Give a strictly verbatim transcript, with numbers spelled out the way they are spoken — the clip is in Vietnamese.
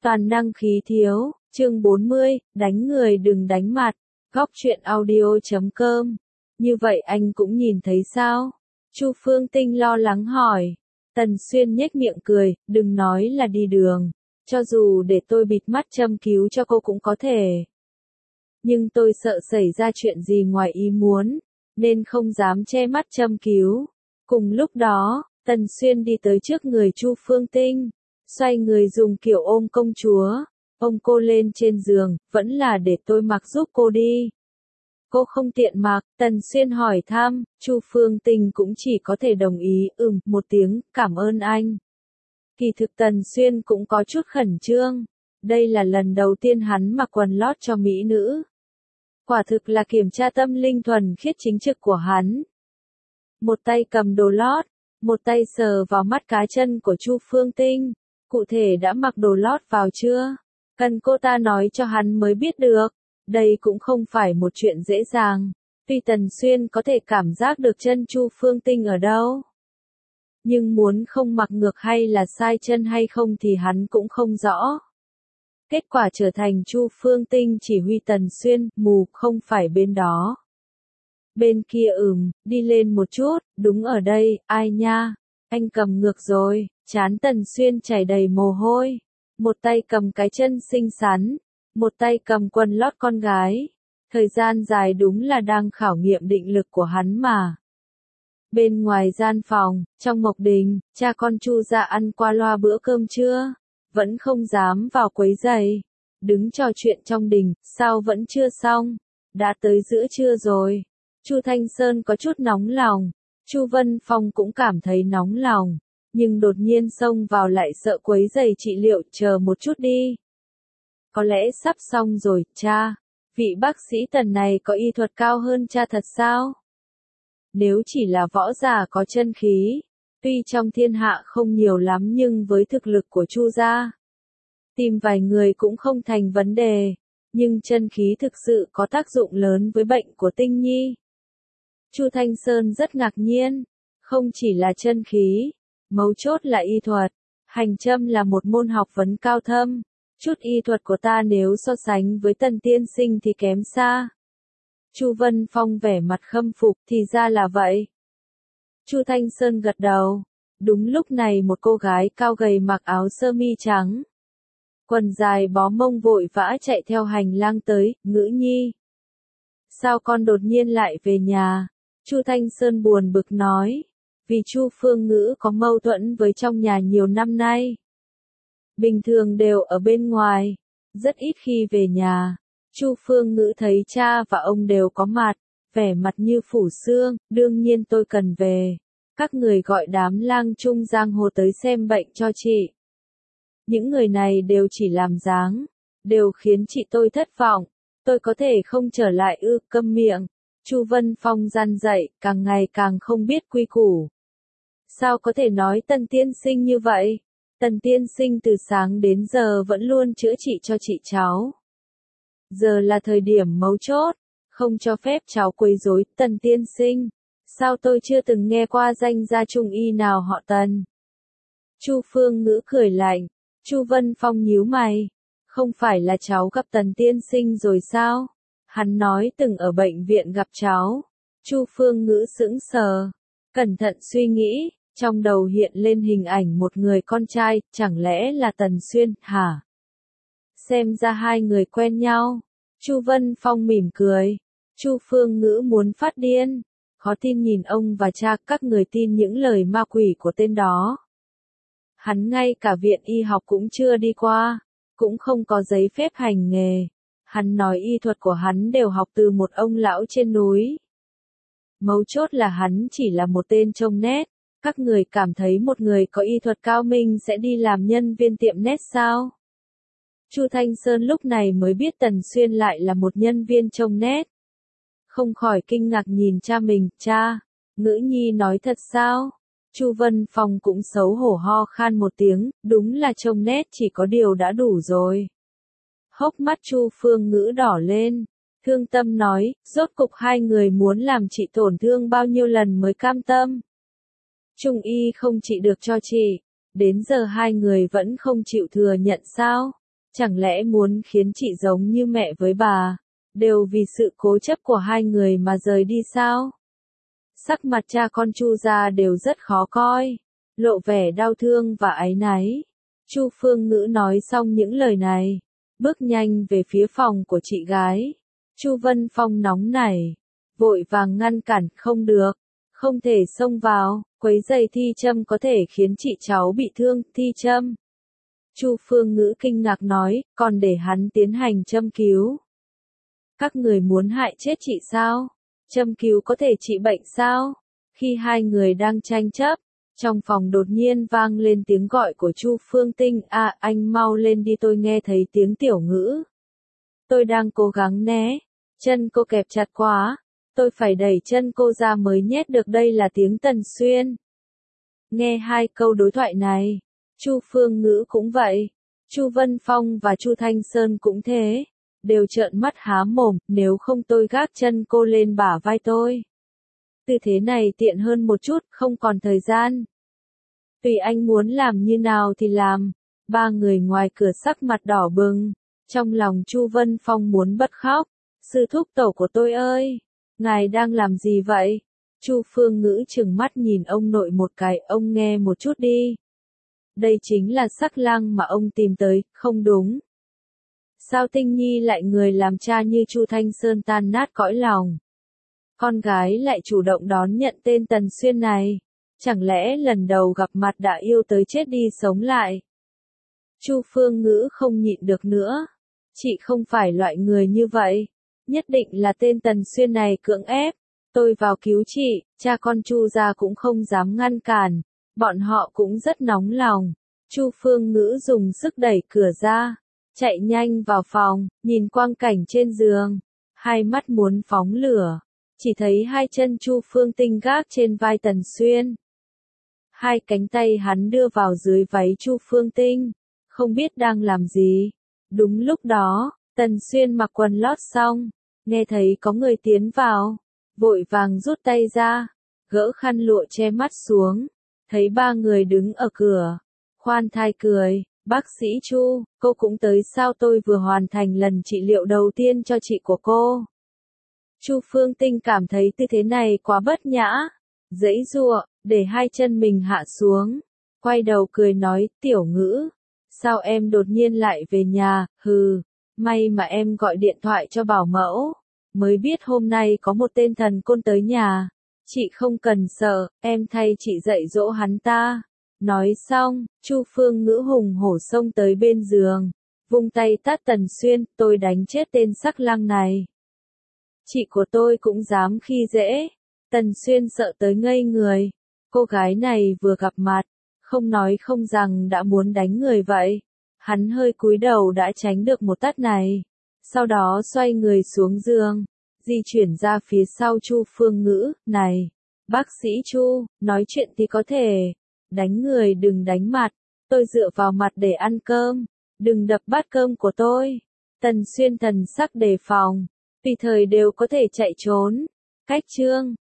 Toàn năng khí thiếu, chương bốn mươi, đánh người đừng đánh mặt, góc truyện audio chấm com. Như vậy anh cũng nhìn thấy sao? Chu Phương Tinh lo lắng hỏi. Tần Xuyên nhếch miệng cười, đừng nói là đi đường. Cho dù để tôi bịt mắt châm cứu cho cô cũng có thể. Nhưng tôi sợ xảy ra chuyện gì ngoài ý muốn, nên không dám che mắt châm cứu. Cùng lúc đó, Tần Xuyên đi tới trước người Chu Phương Tinh, xoay người dùng kiểu ôm công chúa, ôm cô lên trên giường, vẫn là để tôi mặc giúp cô đi. Cô không tiện mặc, Tần Xuyên hỏi thăm, Chu Phương Tinh cũng chỉ có thể đồng ý, ừm, một tiếng, cảm ơn anh. Kỳ thực Tần Xuyên cũng có chút khẩn trương, đây là lần đầu tiên hắn mặc quần lót cho mỹ nữ. Quả thực là kiểm tra tâm linh thuần khiết chính trực của hắn. Một tay cầm đồ lót, một tay sờ vào mắt cá chân của Chu Phương Tinh, cụ thể đã mặc đồ lót vào chưa? Cần cô ta nói cho hắn mới biết được, đây cũng không phải một chuyện dễ dàng. Tuy Tần Xuyên có thể cảm giác được chân Chu Phương Tinh ở đâu, nhưng muốn không mặc ngược hay là sai chân hay không thì hắn cũng không rõ. Kết quả trở thành Chu Phương Tinh chỉ huy Tần Xuyên, mù, không phải bên đó. Bên kia ừm, đi lên một chút, đúng ở đây, ai nha, anh cầm ngược rồi, trán Tần Xuyên chảy đầy mồ hôi. Một tay cầm cái chân xinh xắn, một tay cầm quần lót con gái. Thời gian dài đúng là đang khảo nghiệm định lực của hắn mà. Bên ngoài gian phòng, trong Mộc Đình, cha con Chu ra ăn qua loa bữa cơm trưa, vẫn không dám vào quấy rầy. Đứng trò chuyện trong đình, sao vẫn chưa xong? Đã tới giữa trưa rồi. Chu Thanh Sơn có chút nóng lòng, Chu Vân Phong cũng cảm thấy nóng lòng, nhưng đột nhiên xông vào lại sợ quấy rầy trị liệu, chờ một chút đi. Có lẽ sắp xong rồi, cha. Vị bác sĩ Tần này có y thuật cao hơn cha thật sao? Nếu chỉ là võ giả có chân khí, tuy trong thiên hạ không nhiều lắm nhưng với thực lực của Chu gia, tìm vài người cũng không thành vấn đề, nhưng chân khí thực sự có tác dụng lớn với bệnh của Tinh Nhi. Chu Thanh Sơn rất ngạc nhiên, không chỉ là chân khí, mấu chốt là y thuật, hành châm là một môn học vấn cao thâm, chút y thuật của ta nếu so sánh với Tần tiên sinh thì kém xa. Chu Vân Phong vẻ mặt khâm phục, thì ra là vậy. Chu Thanh Sơn gật đầu. Đúng lúc này một cô gái cao gầy mặc áo sơ mi trắng, quần dài bó mông vội vã chạy theo hành lang tới, Ngữ Nhi. Sao con đột nhiên lại về nhà? Chu Thanh Sơn buồn bực nói. Vì Chu Phương Ngữ có mâu thuẫn với trong nhà nhiều năm nay. Bình thường đều ở bên ngoài, rất ít khi về nhà. Chu Phương Ngữ thấy cha và ông đều có mặt, vẻ mặt như phủ xương, đương nhiên tôi cần về. Các người gọi đám lang trung giang hồ tới xem bệnh cho chị. Những người này đều chỉ làm dáng, đều khiến chị tôi thất vọng. Tôi có thể không trở lại ư? Câm miệng. Chu Vân Phong gian dạy, càng ngày càng không biết quy củ. Sao có thể nói Tần tiên sinh như vậy? Tần tiên sinh từ sáng đến giờ vẫn luôn chữa trị cho chị cháu. Giờ là thời điểm mấu chốt, không cho phép cháu quấy rối. Tần tiên sinh, sao tôi chưa từng nghe qua danh gia trung y nào họ Tần? Chu Phương Ngữ cười lạnh. Chu Vân Phong nhíu mày, không phải là cháu gặp Tần tiên sinh rồi sao? Hắn nói từng ở bệnh viện gặp cháu. Chu Phương Ngữ sững sờ, cẩn thận suy nghĩ, trong đầu hiện lên hình ảnh một người con trai, chẳng lẽ là Tần Xuyên, hả? Xem ra hai người quen nhau. Chu Vân Phong mỉm cười. Chu Phương Ngữ muốn phát điên. Khó tin nhìn ông và cha, các người tin những lời ma quỷ của tên đó. Hắn ngay cả viện y học cũng chưa đi qua, cũng không có giấy phép hành nghề. Hắn nói y thuật của hắn đều học từ một ông lão trên núi. Mấu chốt là hắn chỉ là một tên trông nét. Các người cảm thấy một người có y thuật cao minh sẽ đi làm nhân viên tiệm nét sao? Chu Thanh Sơn lúc này mới biết Tần Xuyên lại là một nhân viên trông nét. Không khỏi kinh ngạc nhìn cha mình, cha, Ngữ Nhi nói thật sao? Chu Vân Phong cũng xấu hổ ho khan một tiếng, đúng là trông nét chỉ có điều đã đủ rồi. Hốc mắt Chu Phương Ngữ đỏ lên, thương tâm nói, rốt cục hai người muốn làm chị tổn thương bao nhiêu lần mới cam tâm. Trung y không trị được cho chị, đến giờ hai người vẫn không chịu thừa nhận sao? Chẳng lẽ muốn khiến chị giống như mẹ với bà, đều vì sự cố chấp của hai người mà rời đi sao? Sắc mặt cha con Chu gia đều rất khó coi, lộ vẻ đau thương và áy náy. Chu Phương Ngữ nói xong những lời này, bước nhanh về phía phòng của chị gái. Chu Vân Phong nóng nảy, vội vàng ngăn cản, không được, không thể xông vào, quấy rầy Thi Trâm có thể khiến chị cháu bị thương. Thi Trâm. Chu Phương Ngữ kinh ngạc nói, còn để hắn tiến hành châm cứu. Các người muốn hại chết chị sao? Châm cứu có thể trị bệnh sao? Khi hai người đang tranh chấp, trong phòng đột nhiên vang lên tiếng gọi của Chu Phương Tinh. À, anh mau lên đi, tôi nghe thấy tiếng Tiểu Ngữ. Tôi đang cố gắng né, chân cô kẹp chặt quá, tôi phải đẩy chân cô ra mới nhét được. Đây là tiếng Tần Xuyên. Nghe hai câu đối thoại này, Chu Phương Ngữ cũng vậy, Chu Vân Phong và Chu Thanh Sơn cũng thế, đều trợn mắt há mồm. Nếu không tôi gác chân cô lên bả vai tôi. Tư thế này tiện hơn một chút, không còn thời gian. Tùy anh muốn làm như nào thì làm. Ba người ngoài cửa sắc mặt đỏ bừng, trong lòng Chu Vân Phong muốn bật khóc. Sư thúc tổ của tôi ơi, ngài đang làm gì vậy? Chu Phương Ngữ trừng mắt nhìn ông nội một cái. Ông nghe một chút đi. Đây chính là sắc lang mà ông tìm tới, không đúng. Sao Tinh Nhi lại người làm cha như Chu Thanh Sơn tan nát cõi lòng. Con gái lại chủ động đón nhận tên Tần Xuyên này. Chẳng lẽ lần đầu gặp mặt đã yêu tới chết đi sống lại? Chu Phương Ngữ không nhịn được nữa. Chị không phải loại người như vậy. Nhất định là tên Tần Xuyên này cưỡng ép tôi vào cứu chị. Cha con Chu gia cũng không dám ngăn cản. Bọn họ cũng rất nóng lòng. Chu Phương Ngữ dùng sức đẩy cửa ra, chạy nhanh vào phòng, nhìn quang cảnh trên giường, hai mắt muốn phóng lửa. Chỉ thấy hai chân Chu Phương Tinh gác trên vai Tần Xuyên. Hai cánh tay hắn đưa vào dưới váy Chu Phương Tinh, không biết đang làm gì. Đúng lúc đó, Tần Xuyên mặc quần lót xong, nghe thấy có người tiến vào, vội vàng rút tay ra, gỡ khăn lụa che mắt xuống, thấy ba người đứng ở cửa, khoan thai cười. Bác sĩ Chu, cô cũng tới sao? Tôi vừa hoàn thành lần trị liệu đầu tiên cho chị của cô. Chu Phương Tinh cảm thấy tư thế này quá bất nhã, giãy giụa, để hai chân mình hạ xuống, quay đầu cười nói, Tiểu Ngữ, sao em đột nhiên lại về nhà? Hừ, may mà em gọi điện thoại cho bảo mẫu, mới biết hôm nay có một tên thần côn tới nhà. Chị không cần sợ, em thay chị dạy dỗ hắn ta. Nói xong, Chu Phương Ngữ hùng hổ xông tới bên giường, vung tay tát Tần Xuyên. Tôi đánh chết tên sắc lang này. Chị của tôi cũng dám khi dễ. Tần Xuyên sợ tới ngây người. Cô gái này vừa gặp mặt, không nói không rằng đã muốn đánh người vậy. Hắn hơi cúi đầu đã tránh được một tát này. Sau đó xoay người xuống giường, di chuyển ra phía sau Chu Phương Ngữ. Này, bác sĩ Chu, nói chuyện thì có thể. Đánh người đừng đánh mặt, tôi dựa vào mặt để ăn cơm, đừng đập bát cơm của tôi. Tần Xuyên thần sắc đề phòng, tùy thời đều có thể chạy trốn. Cách chương